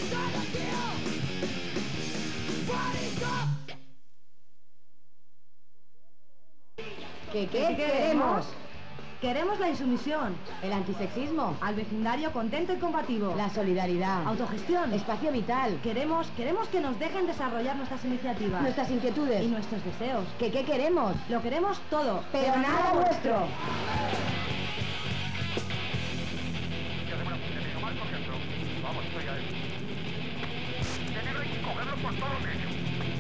¿Qué queremos? Queremos la insumisión, El antisexismo, al vecindario contento y combativo, la solidaridad, autogestión, espacio vital, Queremos que nos dejen desarrollar nuestras iniciativas nuestras inquietudes. y nuestros deseos. ¿Qué queremos? Lo queremos todo, Pero nada vuestro. ¿Qué hacemos la función de Omar, por ejemplo? Vamos, estoy a él. Tenerlo y cogerlo por todo lo medio.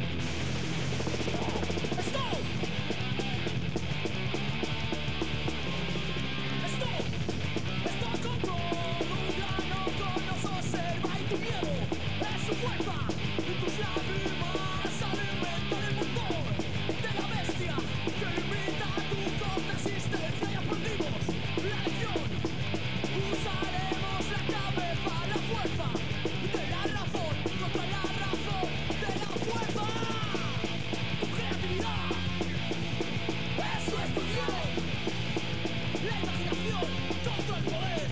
Su fuerza y tus lágrimas alimentan el motor de la bestia que limita tu corta existencia y aprendimos la lección. Usaremos la cabeza, la fuerza de la razón contra la razón de la fuerza. Tu creatividad es su expresión, la imaginación contra el poder.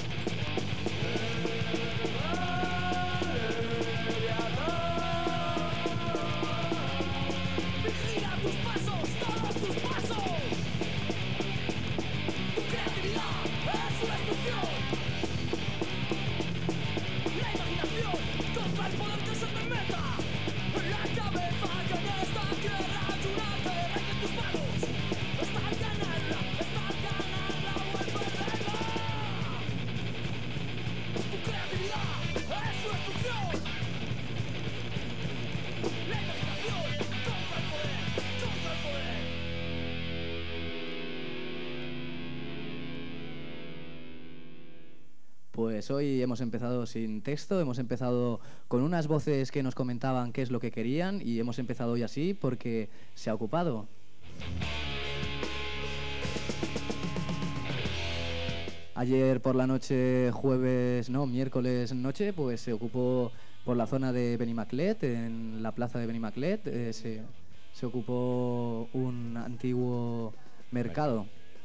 Vigila tus pasos, todos tus pasos. Tu creatividad es su destrucción. La imaginación contra el poder que se te meta en la cabeza, que en esta tierra es una guerra que en tus manos está al ganarla, vuelve a verla. Tu creatividad es su destrucción. La imaginación contra el poder, contra el poder. Pues hoy hemos empezado sin texto, hemos empezado con unas voces que nos comentaban qué es lo que querían y hemos empezado hoy así porque se ha ocupado. Ayer por la noche, miércoles noche, pues se ocupó por la zona de Benimaclet, en la plaza de Benimaclet, se ocupó un antiguo mercado.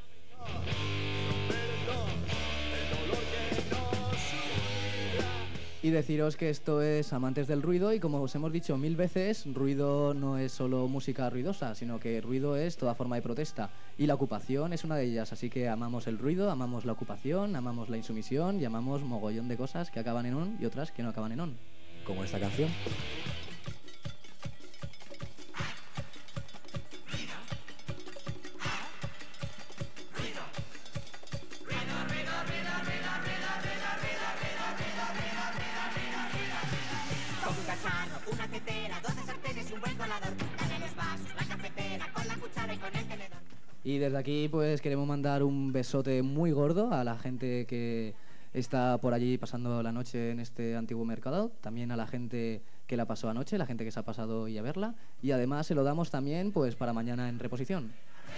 Y deciros que esto es Amantes del Ruido y como os hemos dicho 1000 veces, ruido no es solo música ruidosa, sino que ruido es toda forma de protesta y la ocupación es una de ellas, así que amamos el ruido, amamos la ocupación, amamos la insumisión y amamos mogollón de cosas que acaban en on y otras que no acaban en on. Como esta canción. Con un cacharro, una tetera, 12 sartenes y un buen colador. Dale los vasos, la cafetera, con la cuchara y con el tenedor. Y desde aquí pues queremos mandar un besote muy gordo a la gente que está por allí pasando la noche en este antiguo mercado, también a la gente que la pasó anoche, la gente que se ha pasado hoy a verla y además se lo damos también pues para mañana en reposición.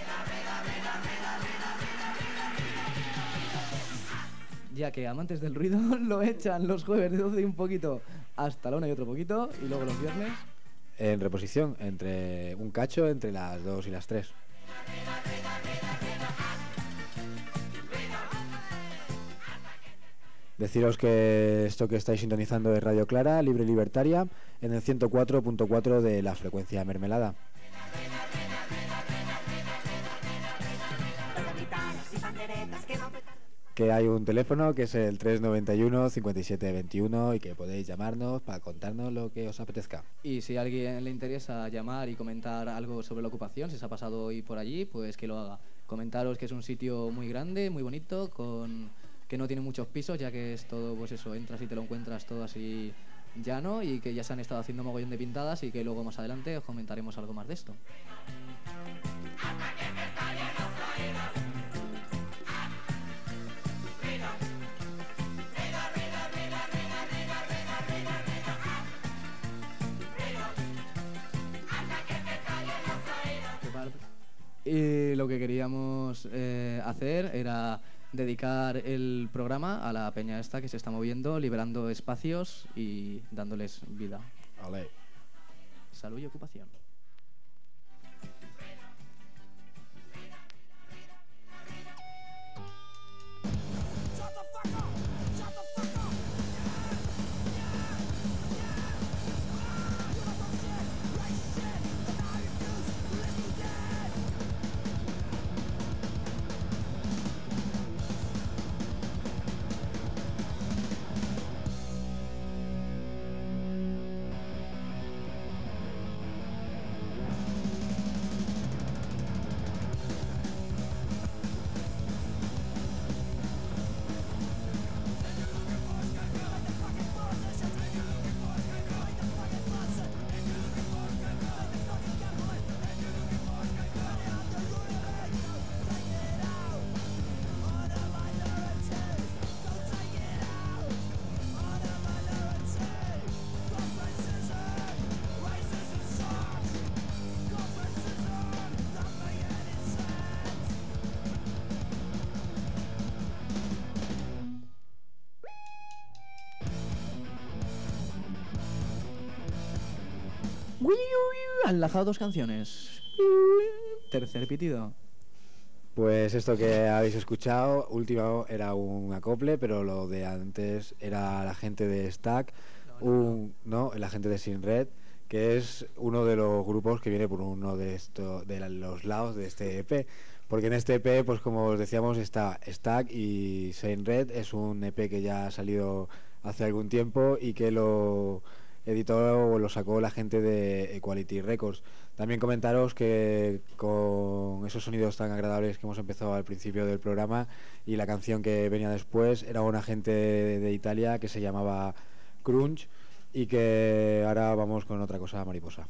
Ya que Amantes del Ruido lo echan los jueves de 12 y un poquito hasta la 1 y otro poquito y luego los viernes En reposición, entre un cacho entre las 2 y las 3. Deciros que esto que estáis sintonizando es Radio Clara, libre y libertaria, en el 104.4 de la frecuencia mermelada. Que hay un teléfono que es el 391 57 21 y que podéis llamarnos para contarnos lo que os apetezca. y si a alguien le interesa llamar y comentar algo sobre la ocupación, si se ha pasado hoy por allí, pues que lo haga. Comentaros que es un sitio muy grande, muy bonito, que no tiene muchos pisos, ya que es todo, pues eso, entras y te lo encuentras todo así llano y que ya se han estado haciendo mogollón de pintadas y que luego más adelante os comentaremos algo más de esto. Y lo que queríamos hacer era dedicar el programa a la peña esta que se está moviendo, liberando espacios y dándoles vida. Vale. Salud y ocupación. Han enlazado 2 canciones. Tercer pitido. Pues esto que habéis escuchado, último era un acople, pero lo de antes era la gente de Stack, la gente de Sin Red, que es uno de los grupos que viene por uno de los lados de este EP. Porque en este EP, pues como os decíamos, está Stack y Sin Red, es un EP que ya ha salido hace algún tiempo y que lo editó o lo sacó la gente de Equality Records. También comentaros que con esos sonidos tan agradables que hemos empezado al principio del programa y la canción que venía después era una gente de Italia que se llamaba Crunch y que ahora vamos con otra cosa mariposa.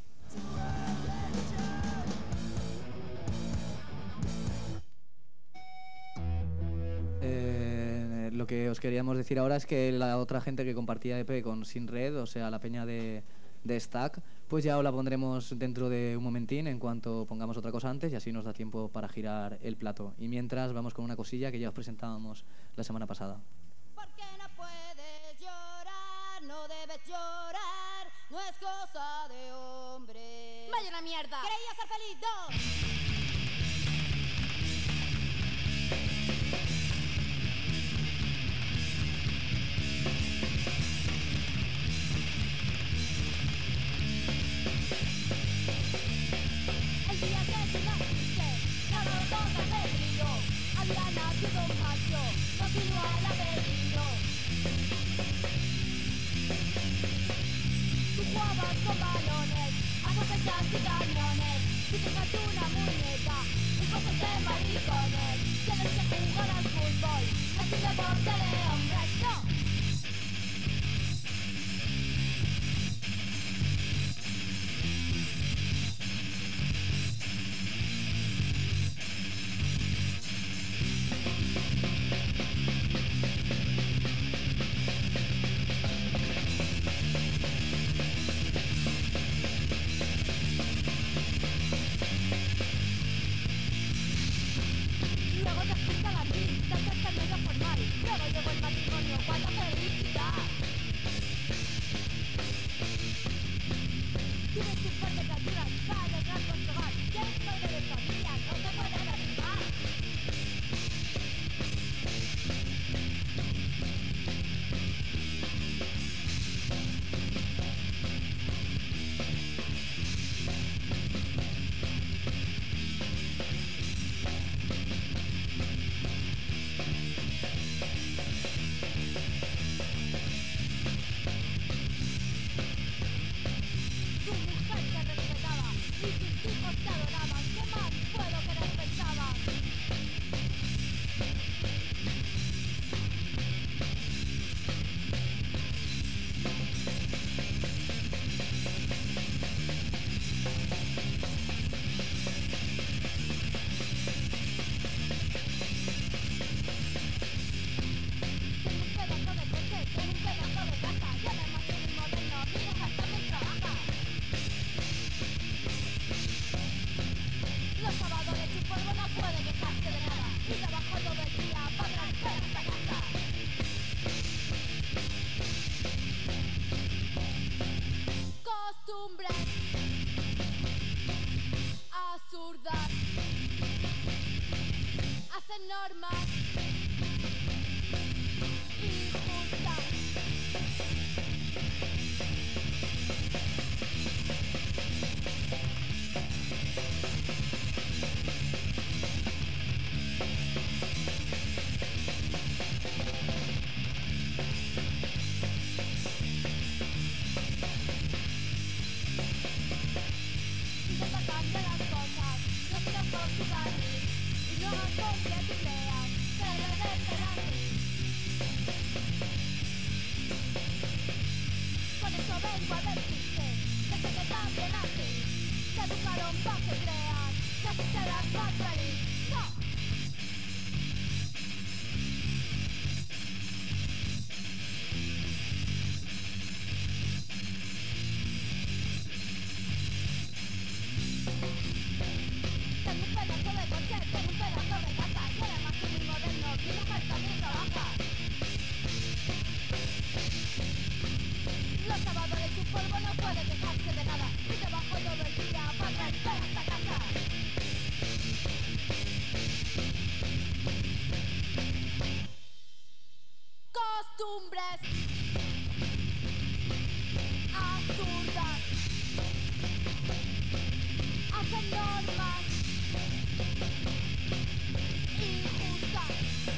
Lo que os queríamos decir ahora es que la otra gente que compartía EP con Sin Red, o sea, la peña de Stack, pues ya os la pondremos dentro de un momentín en cuanto pongamos otra cosa antes y así nos da tiempo para girar el plato. Y mientras vamos con una cosilla que ya os presentábamos la semana pasada. Porque no puedes llorar, no debes llorar, no es cosa de hombre. Vaya una mierda. Quería ser feliz, no. El día que tú naciste, cada boca me brilló. Había nacido un macho, continúa el laberinto. Tú jugabas con balones, a cosechas y cañones. Si tocas una muñeca, y cosas de maricones. Tienes que jugar al fútbol, no es un deporte de hombres, no. Luego te fuiste a la vida, te has tenido formal. Luego llegó el matrimonio, cuánta felicidad. Tienes un par de criaturas para alegrar vuestro hogar. Ya eres padre de familia, no te puede derribar. Tu mujer te respetaba y tus hijos te adoraban. ¿Qué más puedo querer? Pensaba. Tengo un pedazo de coche, tengo un pedazo de casa y además soy muy moderno, mi mujer también trabaja. Los sábados de su polvo no puede quejarse de nada y trabajo todo el día para traer peras a casa. Costumbres absurdas hacen normas injustas. Intenta cambiar las cosas, no sigas por tu carril y no hagas que tú creas que debe ser así. Con eso vengo a decirte que sé que también así te educaron para que creas que así serás más feliz. ¡No! Tengo un pedazo de coche, tengo un pedazo de casa y además soy muy moderno, mi mujer también trabaja. Los sábados de su polvo no puede quejarse de nada. Y trabajo todo el día para traer peras a casa. Costumbres absurdas. Hacen normas injustas.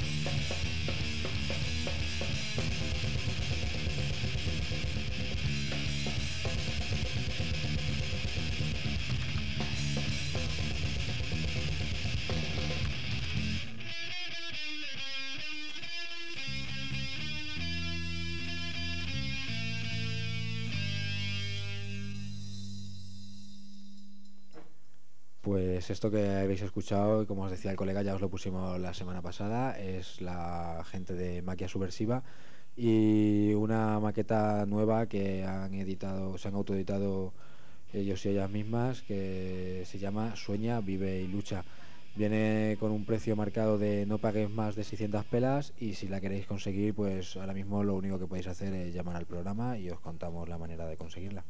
Pues esto que habéis escuchado, y como os decía el colega, ya os lo pusimos la semana pasada, es la gente de Maquia Subversiva y una maqueta nueva que han editado, se han autoeditado ellos y ellas mismas, que se llama Sueña, Vive y Lucha. Viene con un precio marcado de no pagues más de 600 pelas, y si la queréis conseguir, pues ahora mismo lo único que podéis hacer es llamar al programa y os contamos la manera de conseguirla.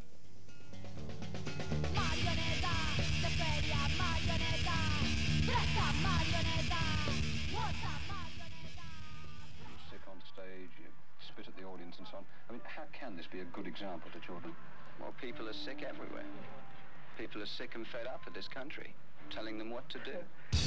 Marioneta de feria, marioneta, presa marioneta, otra marioneta. Sick on stage, you spit at the audience and so on. I mean, how can this be a good example to children? Well, people are sick everywhere. People are sick and fed up of this country, telling them what to do.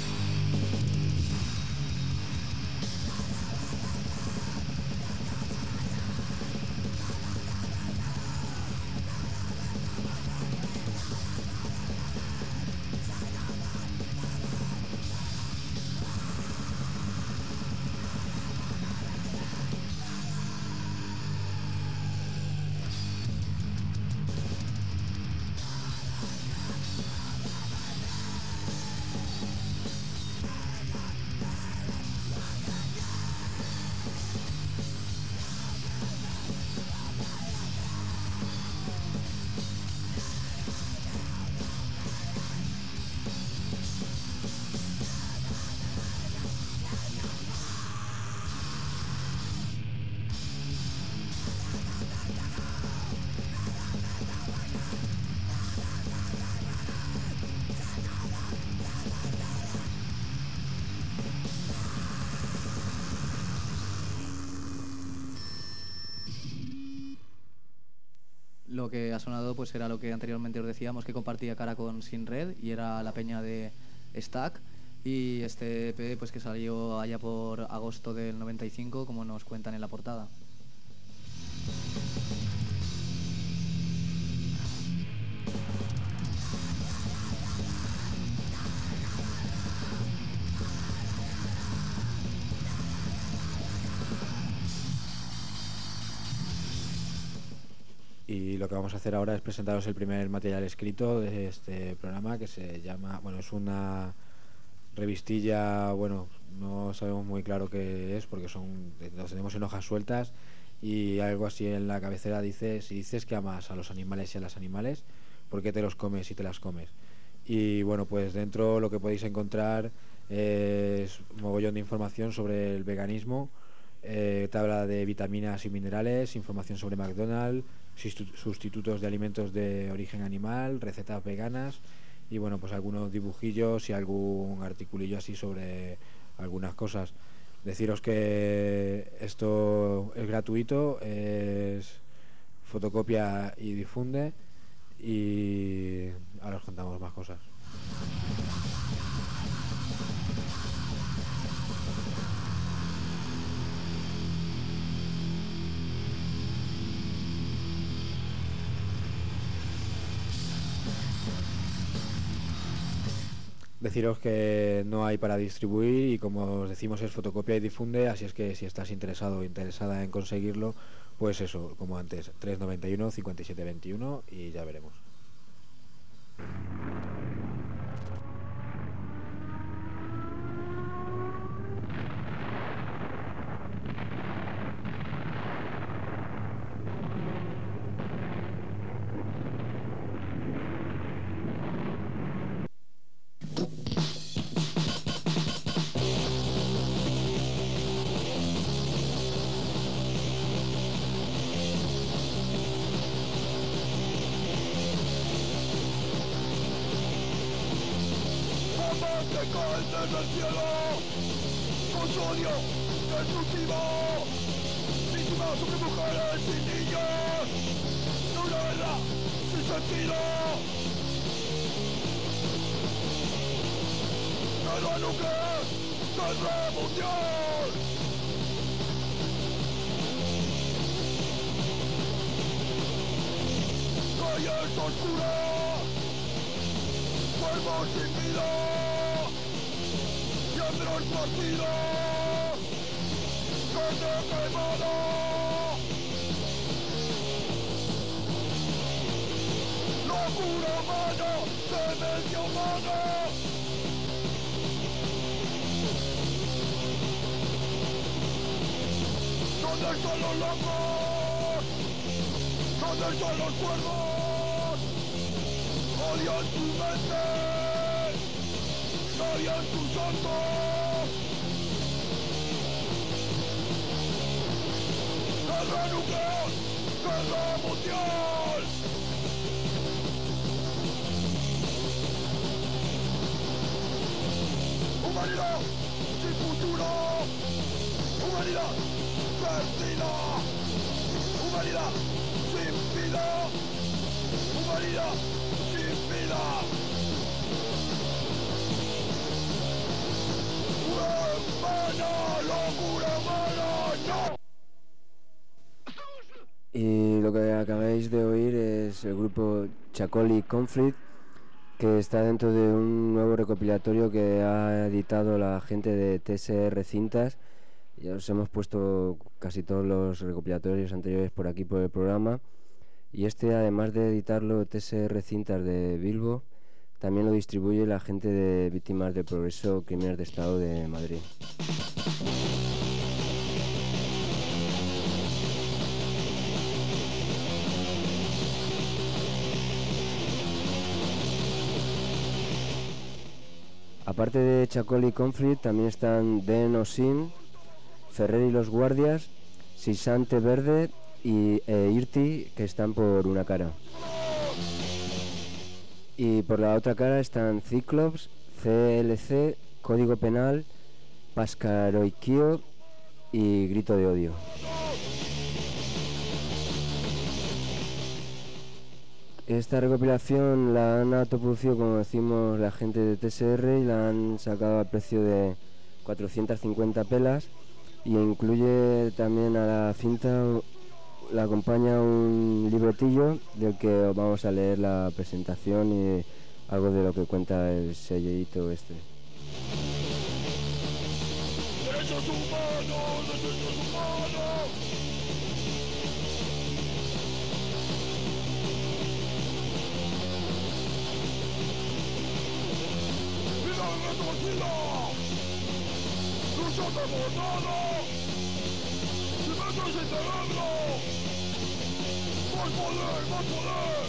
Lo que ha sonado pues era lo que anteriormente os decíamos, que compartía cara con Sin Red, y era la peña de Stack, y este EP pues que salió allá por agosto del 95, como nos cuentan en la portada. Y lo que vamos a hacer ahora es presentaros el primer material escrito de este programa, que se llama, bueno, es una revistilla, bueno, no sabemos muy claro qué es porque los tenemos en hojas sueltas, y algo así en la cabecera dice: si dices que amas a los animales y a las animales, ¿por qué te los comes y te las comes? Y bueno, pues dentro lo que podéis encontrar es un mogollón de información sobre el veganismo, tabla de vitaminas y minerales, información sobre McDonald's, sustitutos de alimentos de origen animal, recetas veganas, y bueno, pues algunos dibujillos y algún articulillo así sobre algunas cosas. Deciros que esto es gratuito, es fotocopia y difunde, y ahora os contamos más cosas. Deciros que no hay para distribuir, y como os decimos es fotocopia y difunde, así es que si estás interesado o interesada en conseguirlo, pues eso, como antes, 391 5721, y ya veremos. que caen desde el cielo, con su odio destructivo, víctimas sobre mujeres y niños, de una guerra sin sentido. Guerra nuclear, guerra mundial. Calles oscuras, cuerpos sin vida, miembros partidos, carne quemada. Locura humana, demencia humana. ¿Dónde están los locos? ¿Dónde están los cuervos? Odian tu mente, odian tus santos. Guerra nuclear, guerra mundial. Humanidad sin futuro, humanidad perdida, humanidad sin vida, humanidad sin vida. Humana, locura humana, no. Y lo que acabáis de oír es el grupo Chacoli Conflict, que está dentro de un nuevo recopilatorio que ha editado la gente de TSR Cintas. Ya os hemos puesto casi todos los recopilatorios anteriores por aquí por el programa, y este, además de editarlo TSR Cintas de Bilbo, también lo distribuye la gente de Víctimas del Progreso, Crímenes de Estado de Madrid. Aparte de Chacoli Conflict, también están Den Osin, Ferrer y los Guardias, Sisante Verde y Irti, que están por una cara. Y por la otra cara están Cyclops, CLC, Código Penal, Pascaroikio y Grito de Odio. Esta recopilación la han autoproducido, como decimos, la gente de TSR, y la han sacado al precio de 450 pelas, y incluye también a la cinta, la acompaña un libretillo del que vamos a leer la presentación y algo de lo que cuenta el sellito este. ¡Derechos humanos! ¡Derechos humanos! ¡Vida retorcida! ¡Lucha desbordada! ¡Cimientos sin cerebro! ¡Más poder! ¡Más poder!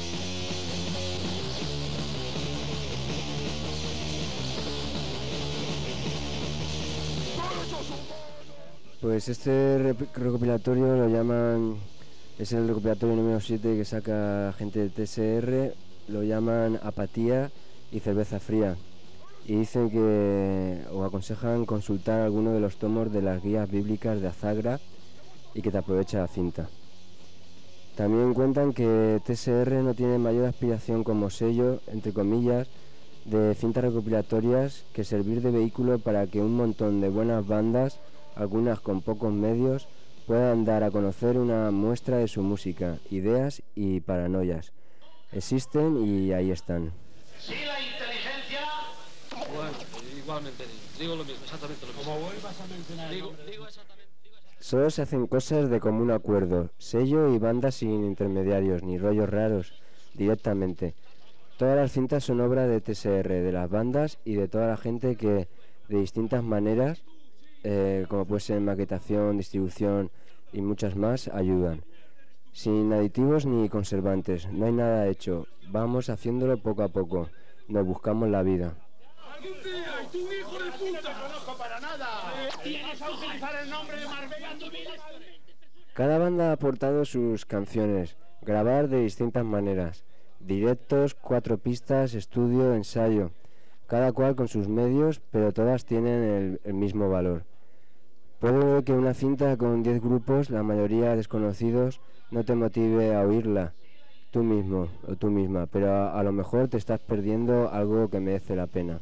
¡Derechos humanos! Pues este recopilatorio lo llaman, es el recopilatorio número 7 que saca gente de TSR, lo llaman Apatía y Cerveza Fría, y dicen que, o aconsejan consultar alguno de los tomos de las guías bíblicas de Azagra y que te aprovecha la cinta. También cuentan que TSR no tiene mayor aspiración como sello, entre comillas, de cintas recopilatorias que servir de vehículo para que un montón de buenas bandas, algunas con pocos medios, puedan dar a conocer una muestra de su música, ideas y paranoias. Existen y ahí están. Sí, la inteligencia. Bueno, igualmente digo lo mismo, exactamente lo mismo. Como vuelvas a mencionar el nombre digo exactamente. Solo se hacen cosas de común acuerdo, sello y bandas sin intermediarios ni rollos raros, directamente. Todas las cintas son obra de TSR, de las bandas y de toda la gente que de distintas maneras, como puede ser maquetación, distribución y muchas más, ayudan. Sin aditivos ni conservantes, no hay nada hecho, vamos haciéndolo poco a poco, nos buscamos la vida. ¡Algún día! ¡Y tú, hijo de puta! No te conozco para nada. Tienes a utilizar el nombre de Marbella en tu vida. Cada banda ha aportado sus canciones, grabar de distintas maneras, directos, 4 pistas, estudio, ensayo. cada cual con sus medios, pero todas tienen el mismo valor. Puede que una cinta con 10 grupos, la mayoría desconocidos, no te motive a oírla, tú mismo o tú misma, pero a lo mejor te estás perdiendo algo que merece la pena.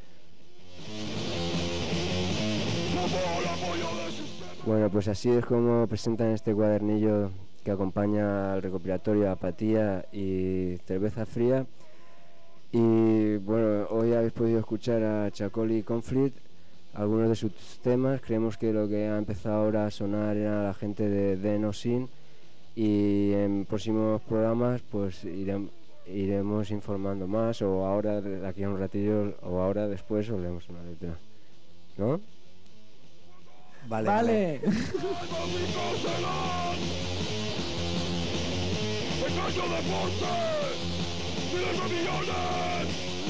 Bueno, pues así es como presentan este cuadernillo que acompaña al recopilatorio Apatía y Cerveza Fría. Y bueno, hoy habéis podido escuchar a Chacoli Conflict, algunos de sus temas. Creemos que lo que ha empezado ahora a sonar era la gente de No Sin, y en próximos programas pues iremos informando más, o ahora de aquí a un ratillo o ahora después os leemos una letra, ¿no? Vale. ¡Engaño deporte! ¡Miles de millones!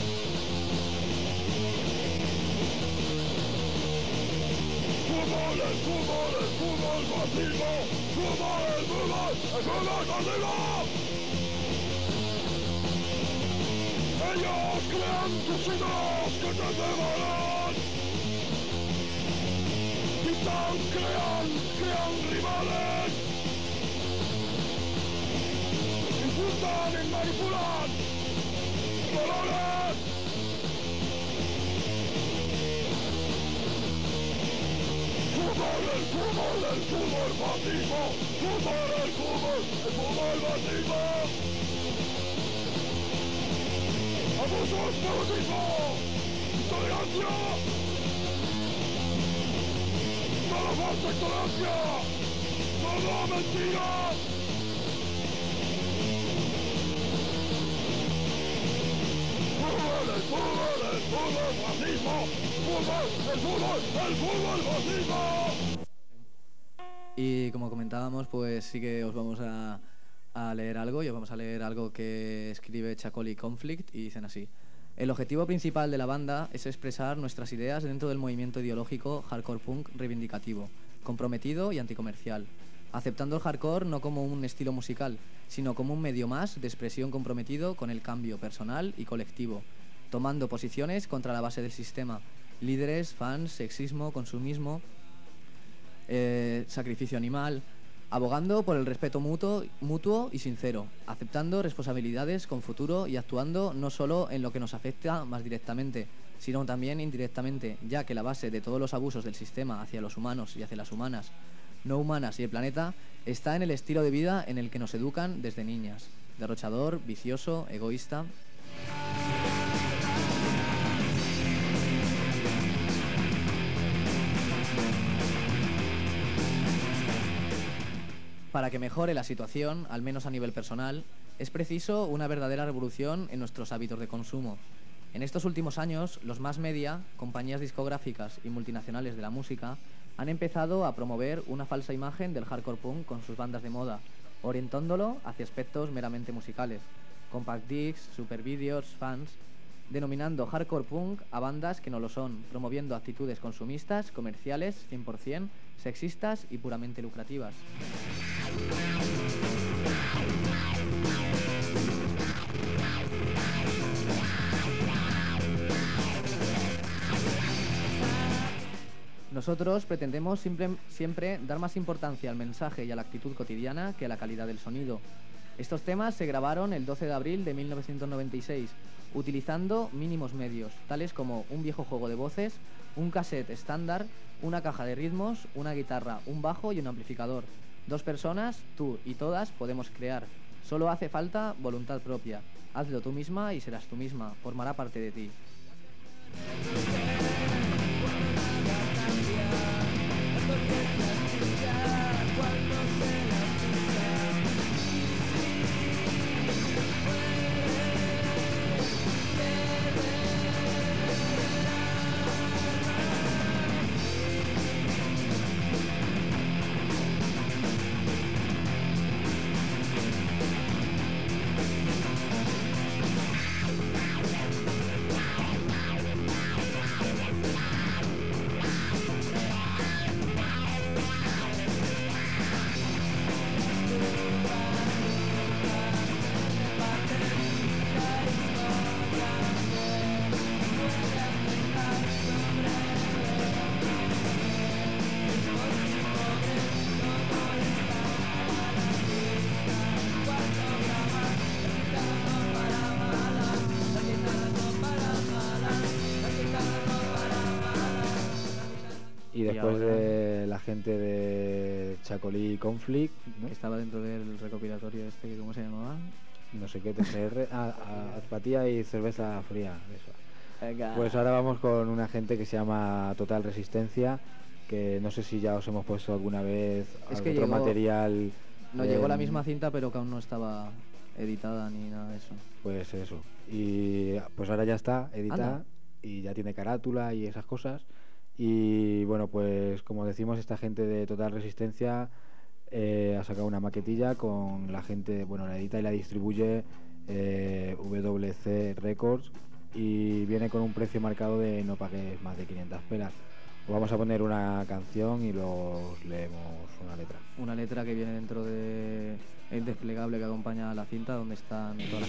¡Fútbol, el fútbol, el fútbol, fascismo! ¡Fútbol, el fútbol, el fútbol, fascismo! Ellos crean tus ídolos que te cebarán. Pintan, crean rivales. Insultan y manipulan valores. Fútbol, el fútbol, el fútbol, fascismo. Fútbol, el fútbol, el fútbol, fascismo. Abusos, nepotismo, intolerancia. Toda falsa intolerancia. Toda mentira. El fútbol, fascismo. Fútbol, el fútbol, el fútbol, fascismo. Y como comentábamos, pues sí que os vamos a leer algo, y os vamos a leer algo que escribe Chacoli Conflict, y dicen así: el objetivo principal de la banda es expresar nuestras ideas dentro del movimiento ideológico hardcore punk reivindicativo, comprometido y anticomercial, aceptando el hardcore no como un estilo musical, sino como un medio más de expresión comprometido con el cambio personal y colectivo, tomando posiciones contra la base del sistema, líderes, fans, sexismo, consumismo, sacrificio animal, abogando por el respeto mutuo y sincero, aceptando responsabilidades con futuro y actuando no solo en lo que nos afecta más directamente, sino también indirectamente, ya que la base de todos los abusos del sistema hacia los humanos y hacia las humanas, no humanas y el planeta está en el estilo de vida en el que nos educan desde niñas: derrochador, vicioso, egoísta. Para que mejore la situación, al menos a nivel personal, es preciso una verdadera revolución en nuestros hábitos de consumo. En estos últimos años, los mass media, compañías discográficas y multinacionales de la música han empezado a promover una falsa imagen del hardcore punk con sus bandas de moda, orientándolo hacia aspectos meramente musicales, compact discs, super vídeos, fans, denominando hardcore punk a bandas que no lo son, promoviendo actitudes consumistas, comerciales, 100%, sexistas y puramente lucrativas. Nosotros pretendemos siempre dar más importancia al mensaje y a la actitud cotidiana que a la calidad del sonido. Estos temas se grabaron el 12 de abril de 1996, utilizando mínimos medios, tales como un viejo juego de voces, un cassette estándar, una caja de ritmos, una guitarra, un bajo y un amplificador. 2 personas, tú y todas, podemos crear. Solo hace falta voluntad propia. Hazlo tú misma y serás tú misma. Formará parte de ti. después ahora- de la gente de Chacolí Conflict, ¿no? Que estaba dentro del recopilatorio este, que ¿cómo se llamaba? No sé qué, TCR, Apatía y Cerveza Fría, eso. Venga. Pues ahora vamos con una gente que se llama Total Resistencia, que no sé si ya os hemos puesto alguna vez Es que otro llegó- material. Nos llegó la misma cinta, pero que aún no estaba editada ni nada de eso. Pues eso. Y pues ahora ya está editada Anda. y ya tiene carátula y esas cosas. Y bueno, pues como decimos, esta gente de Total Resistencia ha sacado una maquetilla con la gente, bueno, la edita y la distribuye WC Records y viene con un precio marcado de no pagues más de 500 pelas. Os vamos a poner una canción y luego os leemos una letra. Una letra que viene dentro de el desplegable que acompaña a la cinta, donde están todas las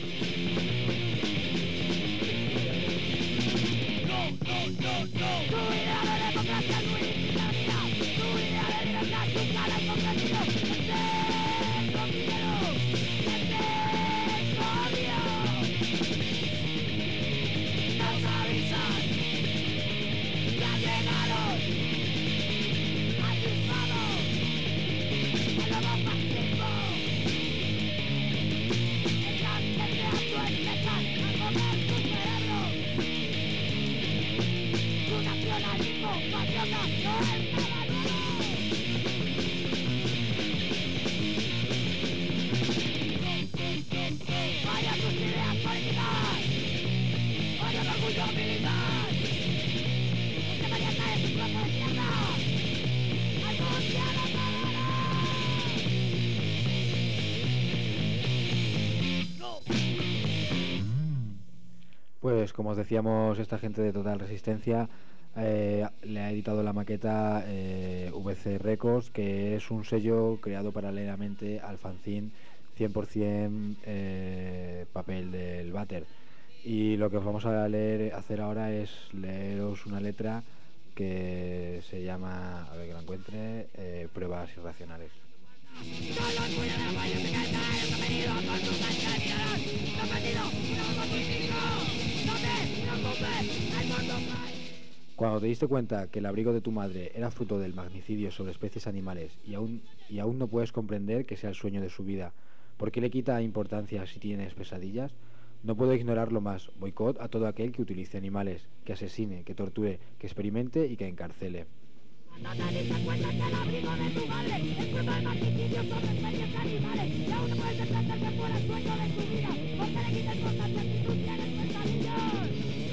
Pues como os decíamos, esta gente de Total Resistencia le ha editado la maqueta VC Records, que es un sello creado paralelamente al fanzine 100% papel del váter. Y lo que os vamos a hacer ahora es leeros una letra que se llama, a ver que la encuentre, Pruebas Irracionales. Cuando te diste cuenta que el abrigo de tu madre era fruto del magnicidio sobre especies animales y aún no puedes comprender que sea el sueño de su vida, ¿por qué le quita importancia si tienes pesadillas? No puedo ignorarlo más. Boicot a todo aquel que utilice animales, que asesine, que torture, que experimente y que encarcele. No te diste cuenta que el abrigo de tu madre es fruto del magnicidio sobre especies animales y aún no puedes entender que fuera el sueño de tu vida. ¿Por qué le quitas importancia si tú tienes pesadillas?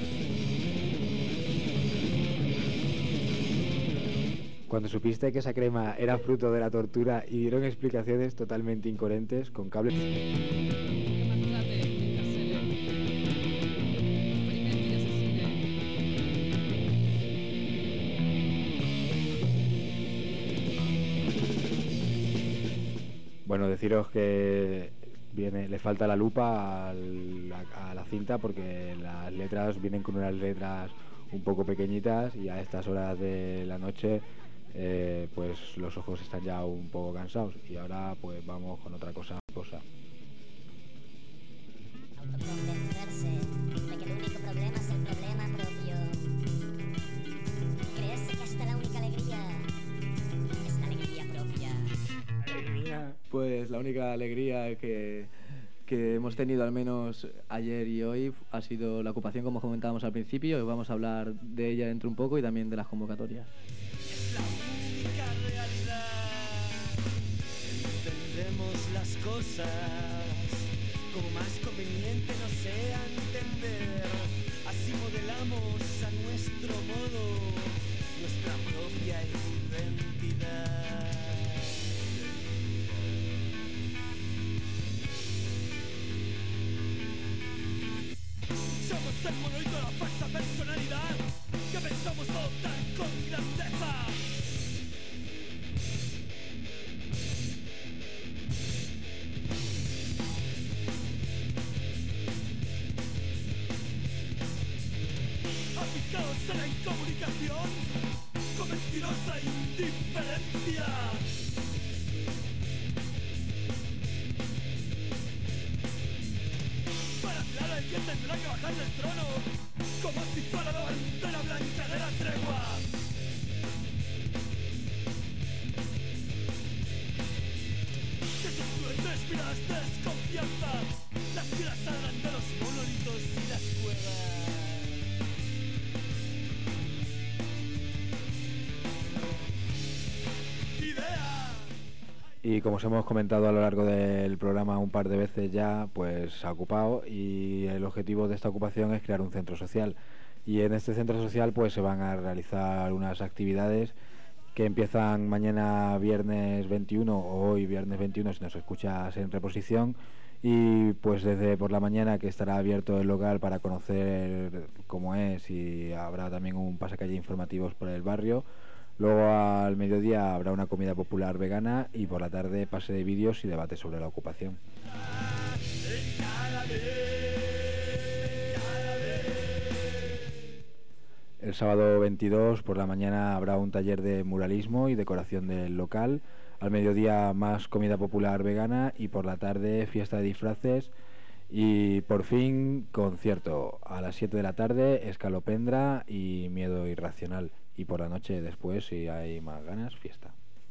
Cuando supiste que esa crema era fruto de la tortura y dieron explicaciones totalmente incoherentes con cables... Bueno, deciros que le falta la lupa a la cinta porque las letras vienen con unas letras un poco pequeñitas y a estas horas de la noche pues los ojos están ya un poco cansados y ahora pues vamos con otra cosa. Autoconvencerse de que el único problema es el problema propio. Creerse que hasta la única alegría es la alegría propia. Pues la única alegría que hemos tenido al menos ayer y hoy ha sido la ocupación, como comentábamos al principio, y vamos a hablar de ella dentro un poco y también de las convocatorias. Es la única realidad. Entendemos las cosas como más conveniente nos sea entender. Así modelamos a nuestro modo nuestra propia identidad. Somos el monolito de la falsa personalidad que pensamos adoptar con grandeza. Aplicados a la incomunicación con mentirosa indiferencia. Para aclarar el que tendrá que bajar del trono como si fuera la bandera blanca de la tregua. más desconfianza. Las piedras saldrán de los monolitos y las cuevas. Y como os hemos comentado a lo largo del programa un par de veces ya, pues se ha ocupado y el objetivo de esta ocupación es crear un centro social. Y en este centro social pues se van a realizar unas actividades que empiezan mañana viernes 21 o hoy viernes 21 si nos escuchas en reposición, y pues desde por la mañana que estará abierto el local para conocer cómo es, y habrá también un pasacalle informativos por el barrio. Luego al mediodía habrá una comida popular vegana y por la tarde pase de vídeos y debate sobre la ocupación. El sábado 22 por la mañana habrá un taller de muralismo y decoración del local. Al mediodía más comida popular vegana y por la tarde fiesta de disfraces. Y por fin concierto a las 7 de la tarde, Escalopendra y Miedo Irracional. Y por la noche después, si hay más ganas, fiesta.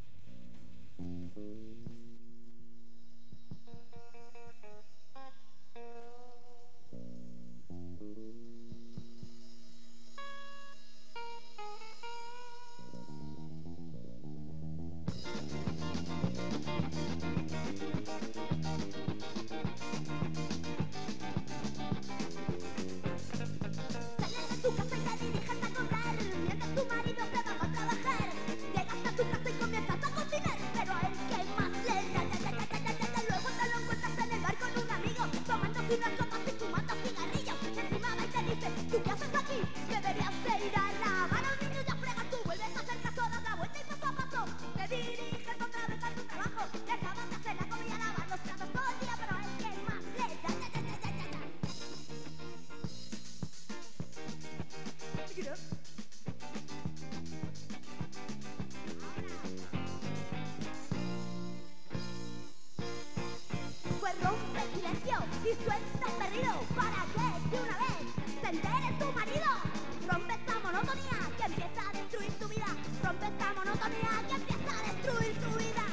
Pues rompe el silencio y suelta el berrido para que de una vez se entere tu marido. Rompe esta monotonía que empieza a destruir tu vida. Rompe esta monotonía que empieza a destruir tu vida.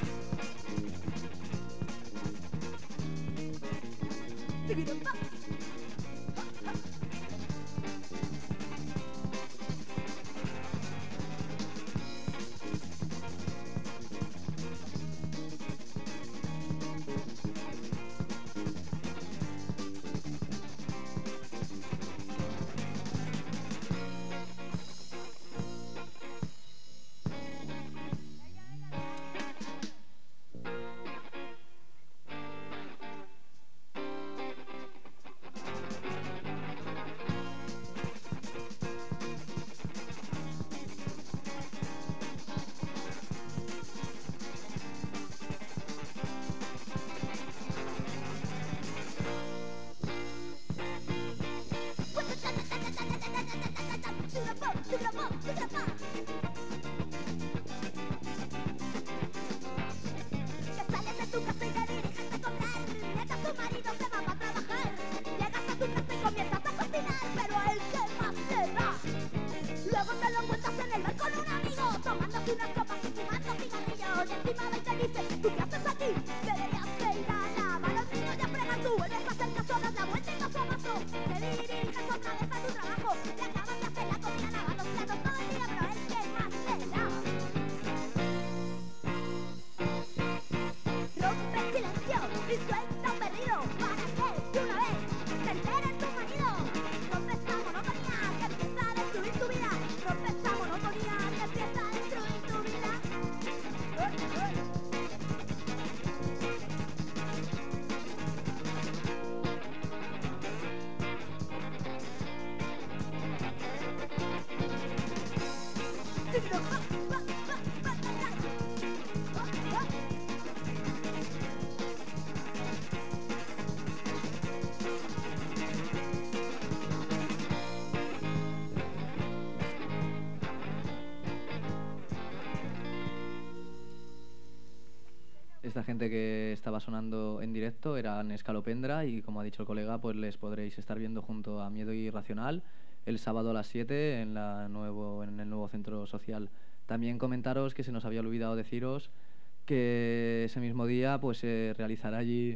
Esta gente que estaba sonando en directo eran Escalopendra y, como ha dicho el colega, pues les podréis estar viendo junto a Miedo Irracional el sábado a las 7 en el nuevo centro social. También comentaros que se nos había olvidado deciros que ese mismo día pues se realizará allí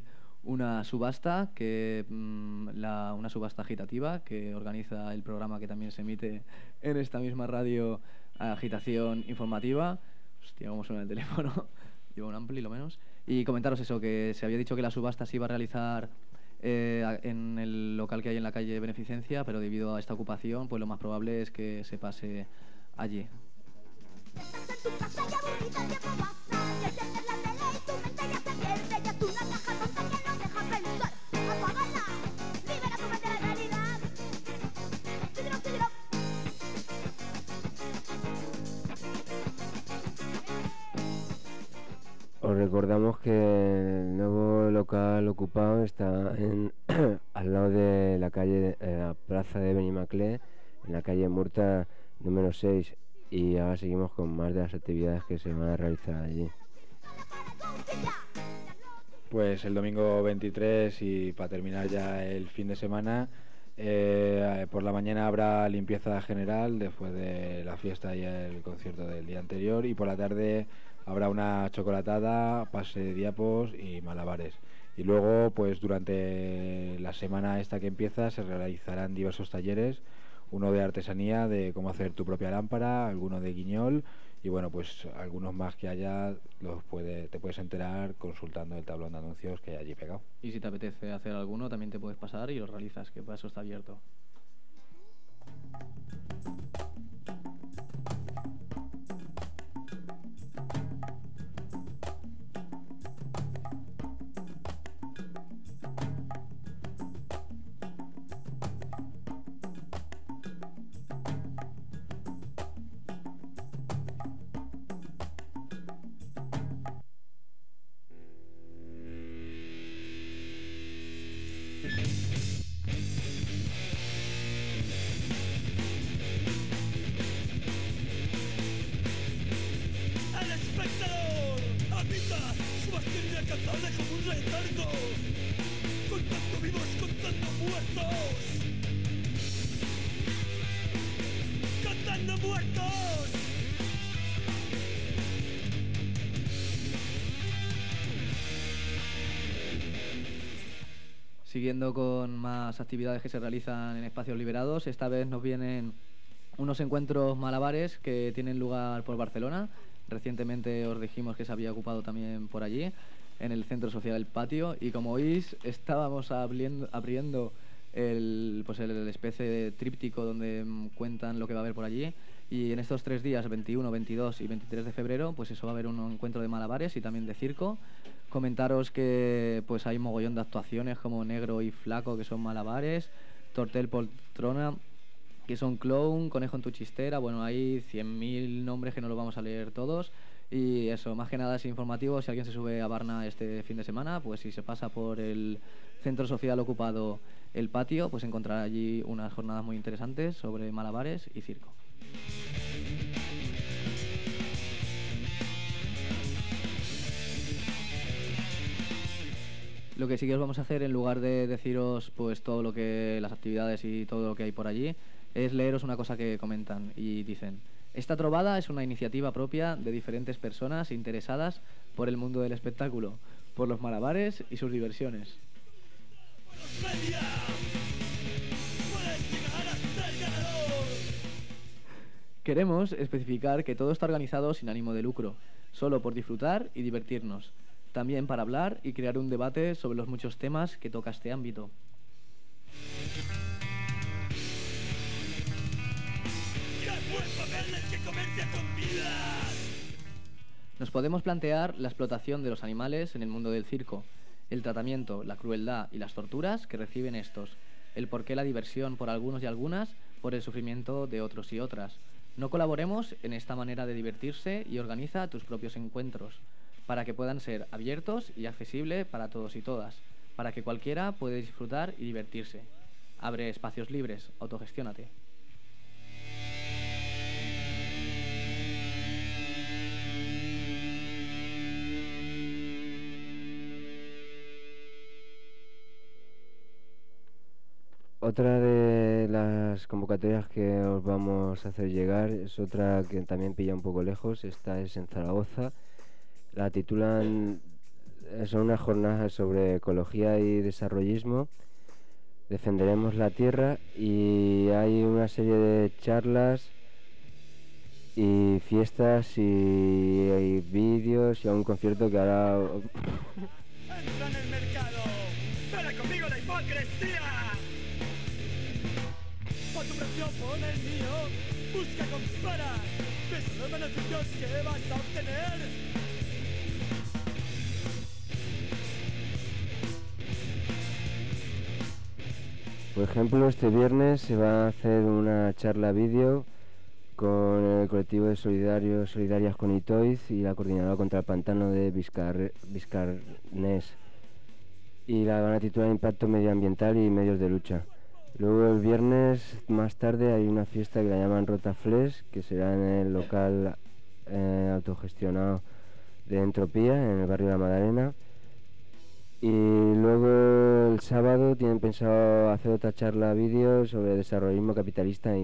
una subasta una subasta agitativa que organiza el programa que también se emite en esta misma radio, Agitación Informativa. Hostia, cómo suena el teléfono. Lleva un ampli, lo menos. Y comentaros eso, que se había dicho que la subasta se iba a realizar en el local que hay en la calle Beneficencia, pero debido a esta ocupación, pues lo más probable es que se pase allí. Os recordamos que el nuevo local ocupado está al lado de la calle, la plaza de Benimaclet, en la calle Murta número 6, y ahora seguimos con más de las actividades que se van a realizar allí. Pues el domingo 23 y para terminar ya el fin de semana, por la mañana habrá limpieza general después de la fiesta y el concierto del día anterior, y por la tarde habrá una chocolatada, pase de diapos y malabares. Y luego, pues durante la semana esta que empieza, se realizarán diversos talleres, uno de artesanía, de cómo hacer tu propia lámpara, alguno de guiñol, y bueno, pues algunos más que haya te puedes enterar consultando el tablón de anuncios que hay allí pegado. Y si te apetece hacer alguno, también te puedes pasar y lo realizas, que para eso está abierto. El espectador habita su bastión inalcanzable como un retardo, contando vivos, contando muertos, contando muertos. Siguiendo con más actividades que se realizan en espacios liberados, esta vez nos vienen unos encuentros malabares que tienen lugar por Barcelona. Recientemente os dijimos que se había ocupado también por allí, en el Centro Social El Patio, y como oís, estábamos abriendo el especie de tríptico donde cuentan lo que va a haber por allí, y en estos 3 días, 21, 22 y 23 de febrero, pues eso va a haber un encuentro de malabares y también de circo. Comentaros que pues hay mogollón de actuaciones como Negro y Flaco, que son malabares, Tortel Poltrona, que son clown, Conejo en tu chistera. Bueno, hay 100.000 nombres que no los vamos a leer todos. Y eso, más que nada es informativo. Si alguien se sube a Barna este fin de semana, pues si se pasa por el Centro Social ocupado El Patio, pues encontrará allí unas jornadas muy interesantes sobre malabares y circo. Lo que sí que os vamos a hacer, en lugar de deciros pues todo lo que las actividades y todo lo que hay por allí, es leeros una cosa que comentan y dicen: esta trovada es una iniciativa propia de diferentes personas interesadas por el mundo del espectáculo, por los malabares y sus diversiones. Queremos especificar que todo está organizado sin ánimo de lucro, solo por disfrutar y divertirnos. También para hablar y crear un debate sobre los muchos temas que toca este ámbito. Nos podemos plantear la explotación de los animales en el mundo del circo, el tratamiento, la crueldad y las torturas que reciben estos, el porqué la diversión por algunos y algunas, por el sufrimiento de otros y otras. No colaboremos en esta manera de divertirse y organiza tus propios encuentros, para que puedan ser abiertos y accesibles para todos y todas, para que cualquiera pueda disfrutar y divertirse. Abre espacios libres, autogestiónate. Otra de las convocatorias que os vamos a hacer llegar es otra que también pilla un poco lejos. Esta es en Zaragoza. La titulan son unas jornadas sobre ecología y desarrollismo. Defenderemos la tierra y hay una serie de charlas y fiestas y hay vídeos y a un concierto que hará... Entra en el mercado, ¡dale conmigo la hipocresía! Pon tu precio, pon el mío, busca comparar, piensa en los beneficios que vas a obtener. Por ejemplo, este viernes se va a hacer una charla vídeo con el colectivo de Solidarias con Itoiz y la coordinadora contra el pantano de Viscarnés. Y la van a titular Impacto Medioambiental y Medios de Lucha. Luego el viernes más tarde hay una fiesta que la llaman Rotafles, que será en el local autogestionado de Entropía, en el barrio de La Madalena. Y luego el sábado tienen pensado hacer otra charla vídeo sobre desarrollismo capitalista e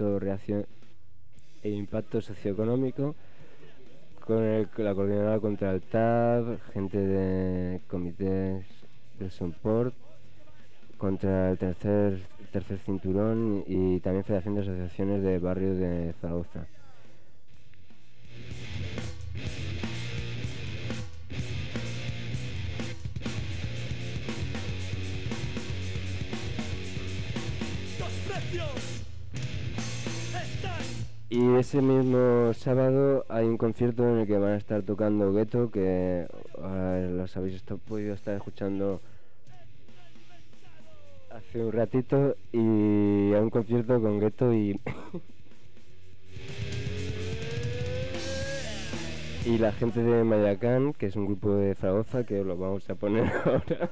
impacto socioeconómico con la coordinadora contra el TAB, gente de comités del Sonport, contra el tercer cinturón y también Federación de Asociaciones de Barrios de Zaragoza. Y ese mismo sábado hay un concierto en el que van a estar tocando Gueto, que los habéis podido estar escuchando hace un ratito, y hay un concierto con Gueto y y la gente de Mayacán, que es un grupo de Zaragoza, que lo vamos a poner ahora.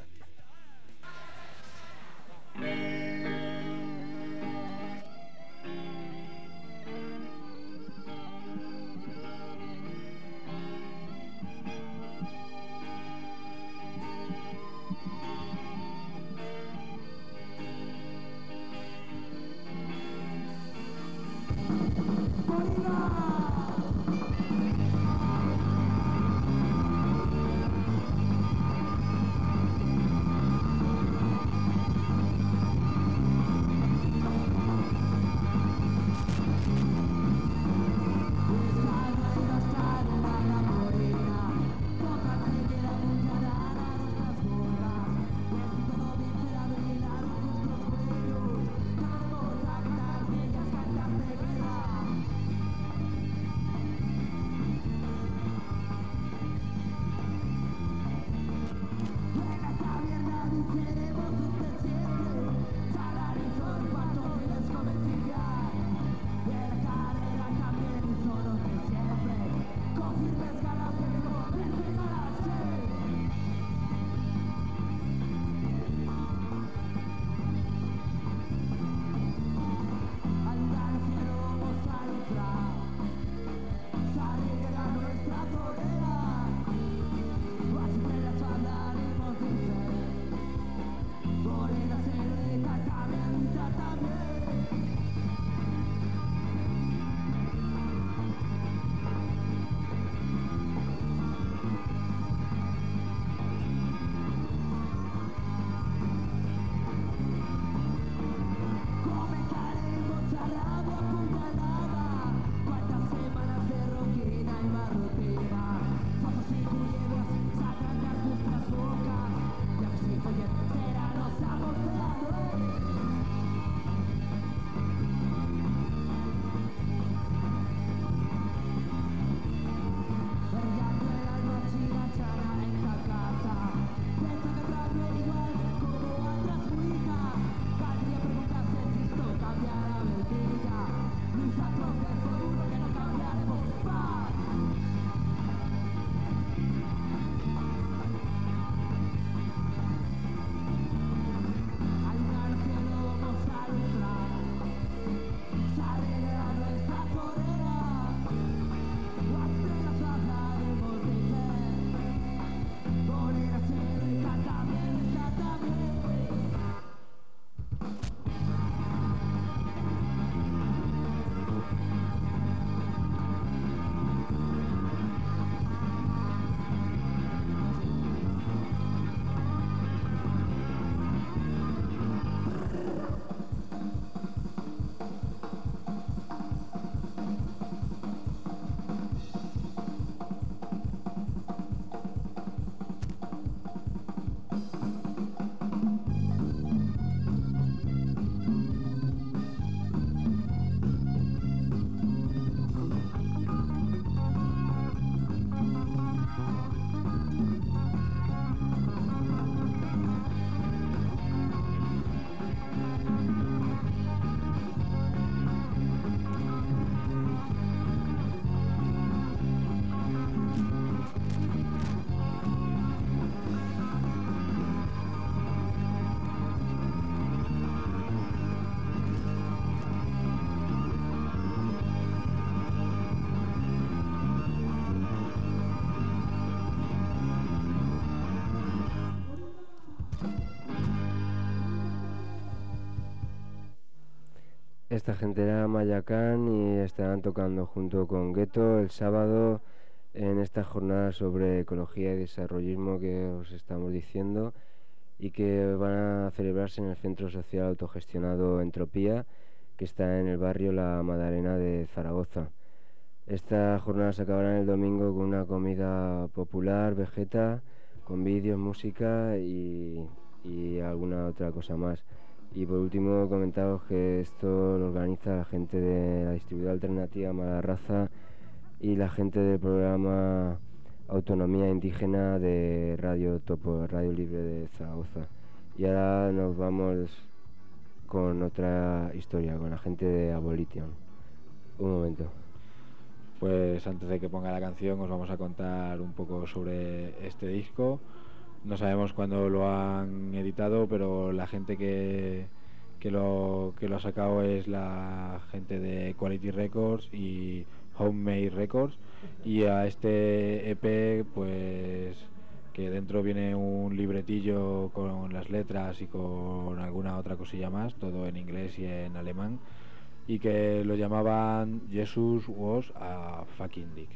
Esta gente era Mayacán y estarán tocando junto con Gueto el sábado en esta jornada sobre ecología y desarrollismo que os estamos diciendo y que van a celebrarse en el Centro Social Autogestionado Entropía, que está en el barrio La Madalena de Zaragoza. Esta jornada se acabará el domingo con una comida popular, vegeta, con vídeos, música y alguna otra cosa más. Y por último comentaros que esto lo organiza la gente de la distribuidora alternativa Mala Raza y la gente del programa Autonomía Indígena de Radio Topo, Radio Libre de Zaragoza. Y ahora nos vamos con otra historia, con la gente de Abolition. Un momento. Pues antes de que ponga la canción os vamos a contar un poco sobre este disco. No sabemos cuándo lo han editado, pero la gente que lo ha sacado es la gente de Quality Records y Homemade Records. Y a este EP, pues que dentro viene un libretillo con las letras y con alguna otra cosilla más, todo en inglés y en alemán, y que lo llamaban Jesus was a fucking dick.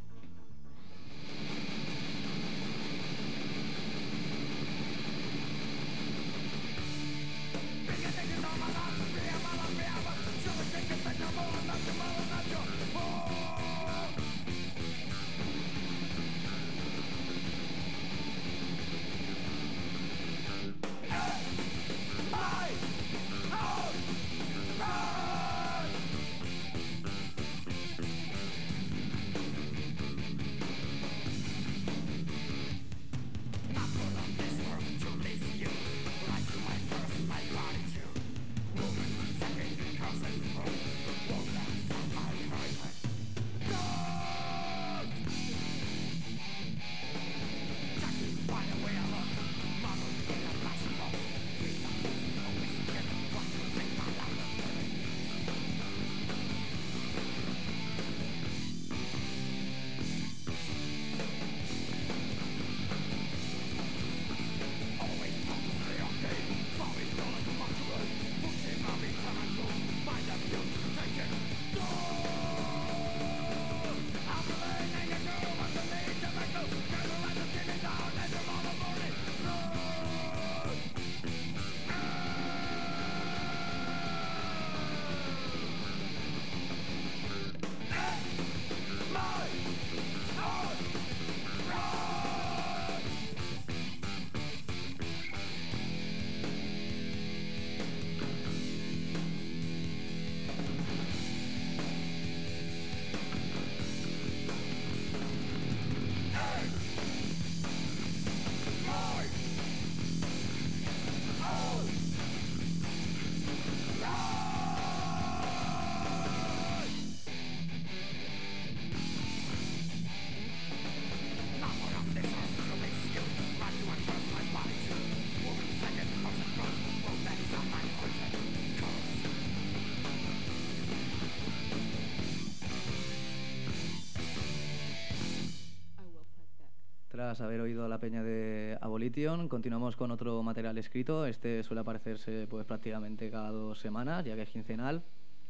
Tras haber oído a la peña de Abolition, continuamos con otro material escrito. Este suele aparecerse pues prácticamente cada 2 semanas, ya que es quincenal.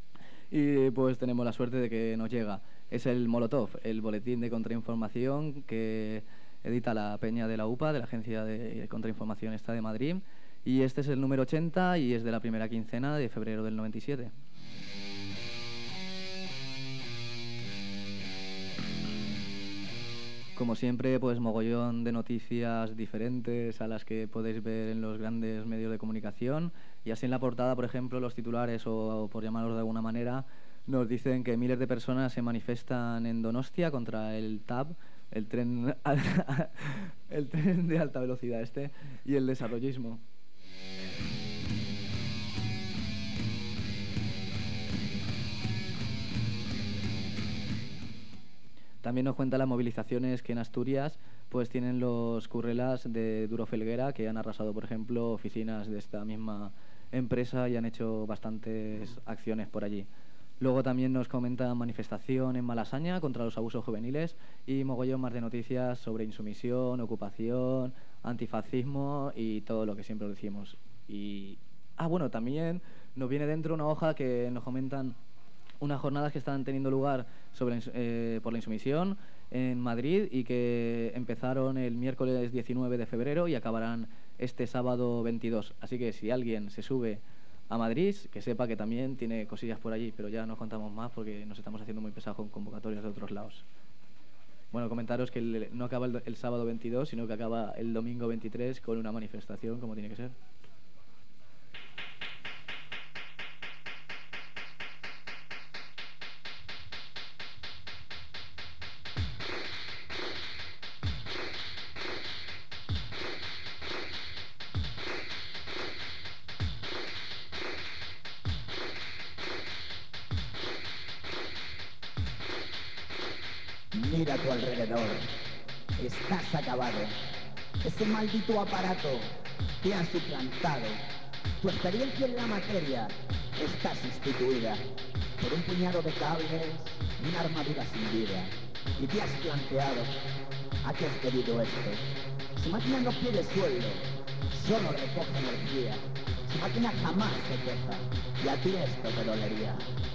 Y pues tenemos la suerte de que nos llega. Es el Molotov, el boletín de contrainformación que edita la peña de la UPA, de la Agencia de Contrainformación esta de Madrid. Y este es el número 80 y es de la primera quincena de febrero del 97. Como siempre, pues mogollón de noticias diferentes a las que podéis ver en los grandes medios de comunicación. Y así en la portada, por ejemplo, los titulares, o por llamarlos de alguna manera, nos dicen que miles de personas se manifiestan en Donostia contra el TAV, el tren de alta velocidad y el desarrollismo. También nos cuenta las movilizaciones que en Asturias pues tienen los currelas de Duro Felguera, que han arrasado, por ejemplo, oficinas de esta misma empresa y han hecho bastantes acciones por allí. Luego también nos comenta manifestación en Malasaña contra los abusos juveniles y mogollón más de noticias sobre insumisión, ocupación, antifascismo y todo lo que siempre decimos. Y Bueno, también nos viene dentro una hoja que nos comentan unas jornadas que están teniendo lugar por la insumisión en Madrid y que empezaron el miércoles 19 de febrero y acabarán este sábado 22. Así que si alguien se sube a Madrid, que sepa que también tiene cosillas por allí, pero ya no contamos más porque nos estamos haciendo muy pesados con convocatorias de otros lados. Bueno, comentaros que no acaba el sábado 22, sino que acaba el domingo 23 con una manifestación como tiene que ser. Mira a tu alrededor. Estás acabado. Ese maldito aparato te ha suplantado. Tu experiencia en la materia está sustituida por un puñado de cables y una armadura sin vida. Y te has planteado a qué has debido esto. Su máquina no pide sueldo, solo recoge energía. Su máquina jamás se queja y a ti esto te dolería.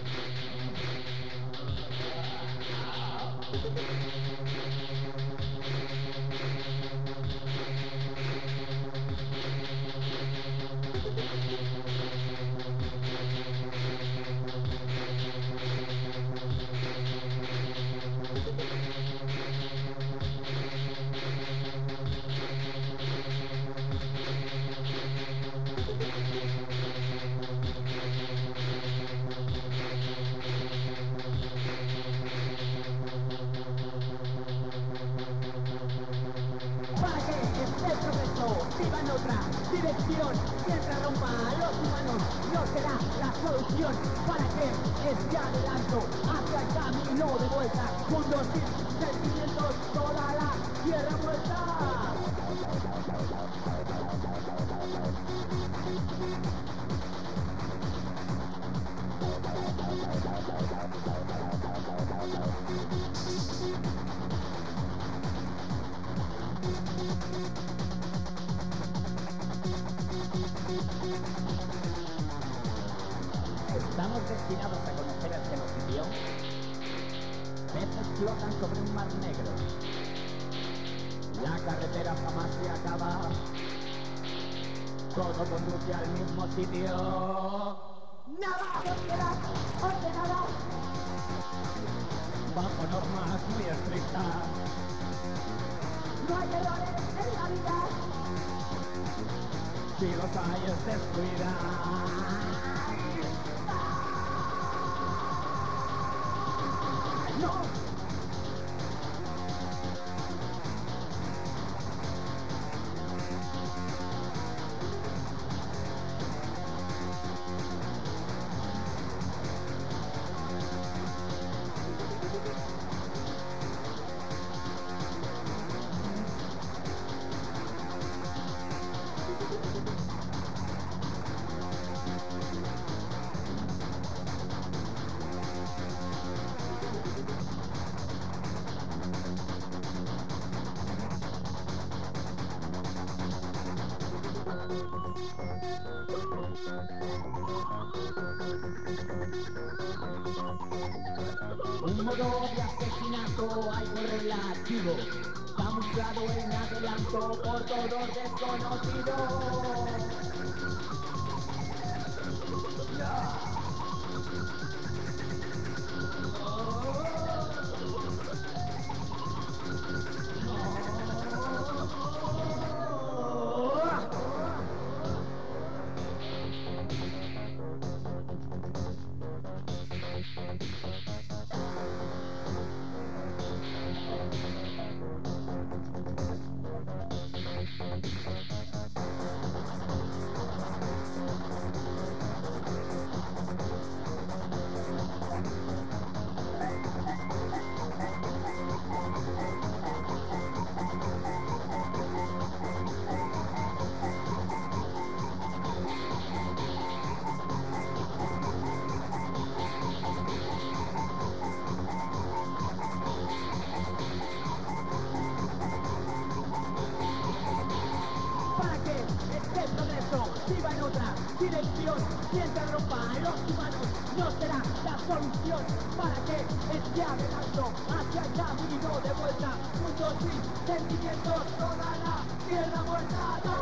Viva en otra dirección, mientras rompa a los humanos, no será la solución. ¿Para qué? Este adelanto hacia el camino de vuelta, mundos sin sentimientos, toda la tierra muerta. ¿Estamos destinados a conocer el genocidio? Peces flotan sobre un mar negro. La carretera jamás se acaba. Todo conduce al mismo sitio. ¡Nada! ¡Sociedad ordenada! Bajo normas muy estrictas. No hay errores en la vida. Si los hay es descuidar. ¡No! Un modo de asesinato algo relativo, camuflado en adelanto por todos desconocidos. dirección. Mientras rompan los humanos, no será la solución. ¿Para qué esté adelante hacia el camino de vuelta? Mundo sin sentimientos, toda la tierra muerta.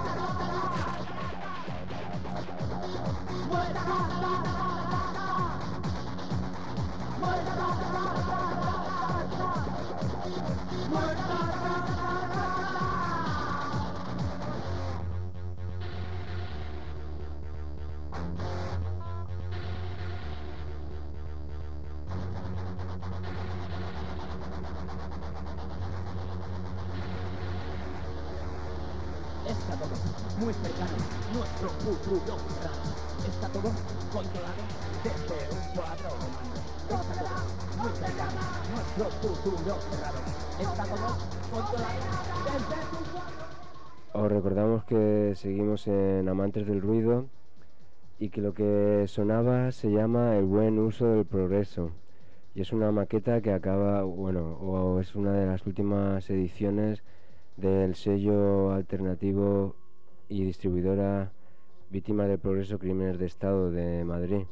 Está todo muy cercano, nuestro futuro cerrado. Está todo controlado desde un cuadro humano. Está todo muy cercano, nuestro futuro cerrado. Está todo controlado desde un cuadro. Os recordamos que seguimos en Amantes del Ruido y que lo que sonaba se llama El buen uso del progreso. Y es una maqueta que acaba, bueno, o es una de las últimas ediciones del sello alternativo y distribuidora Víctimas del Progreso Crímenes de Estado de Madrid.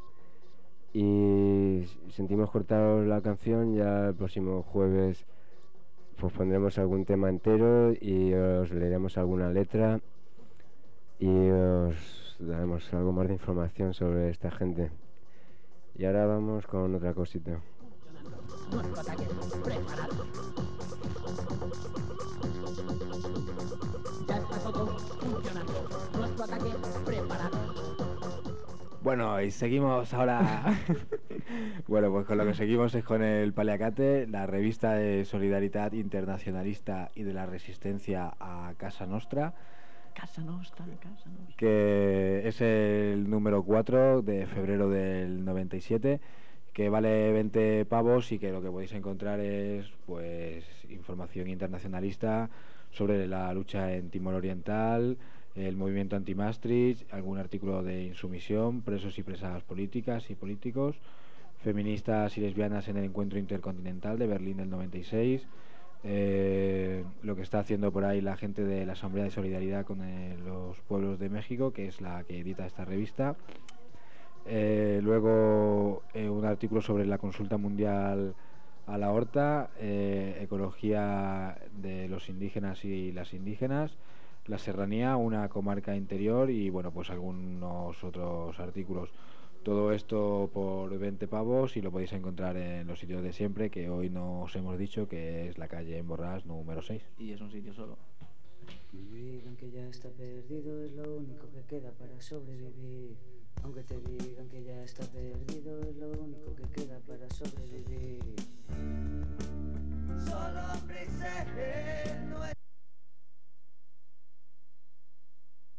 Y sentimos cortaros la canción, ya el próximo jueves pues pondremos algún tema entero y os leeremos alguna letra y os daremos algo más de información sobre esta gente. Y ahora vamos con otra cosita. Nuestro ataque preparado. Ya está todo funcionando. Nuestro ataque preparado. Bueno, y seguimos ahora. Bueno, pues con lo que seguimos es con el Paliacate, la revista de Solidaridad Internacionalista y de la Resistencia a Casa Nostra. Casa Nostra, Casa Nostra. Que es el número 4 de febrero del 97, que vale 20 pavos y que lo que podéis encontrar es pues información internacionalista sobre la lucha en Timor Oriental, el movimiento anti-Maastricht, algún artículo de insumisión, presos y presas políticas y políticos, feministas y lesbianas en el encuentro intercontinental de Berlín del 96, lo que está haciendo por ahí la gente de la Asamblea de Solidaridad con los pueblos de México, que es la que edita esta revista. Luego un artículo sobre la consulta mundial a la horta, ecología de los indígenas y las indígenas, la serranía, una comarca interior y bueno, pues algunos otros artículos. Todo esto por 20 pavos y lo podéis encontrar en los sitios de siempre, que hoy no os hemos dicho, que es la calle en Borràs número 6. Y es un sitio solo. Me digan que ya está perdido, es lo único que queda para sobrevivir. Aunque te digan que ya está perdido, es lo único que queda para sobrevivir.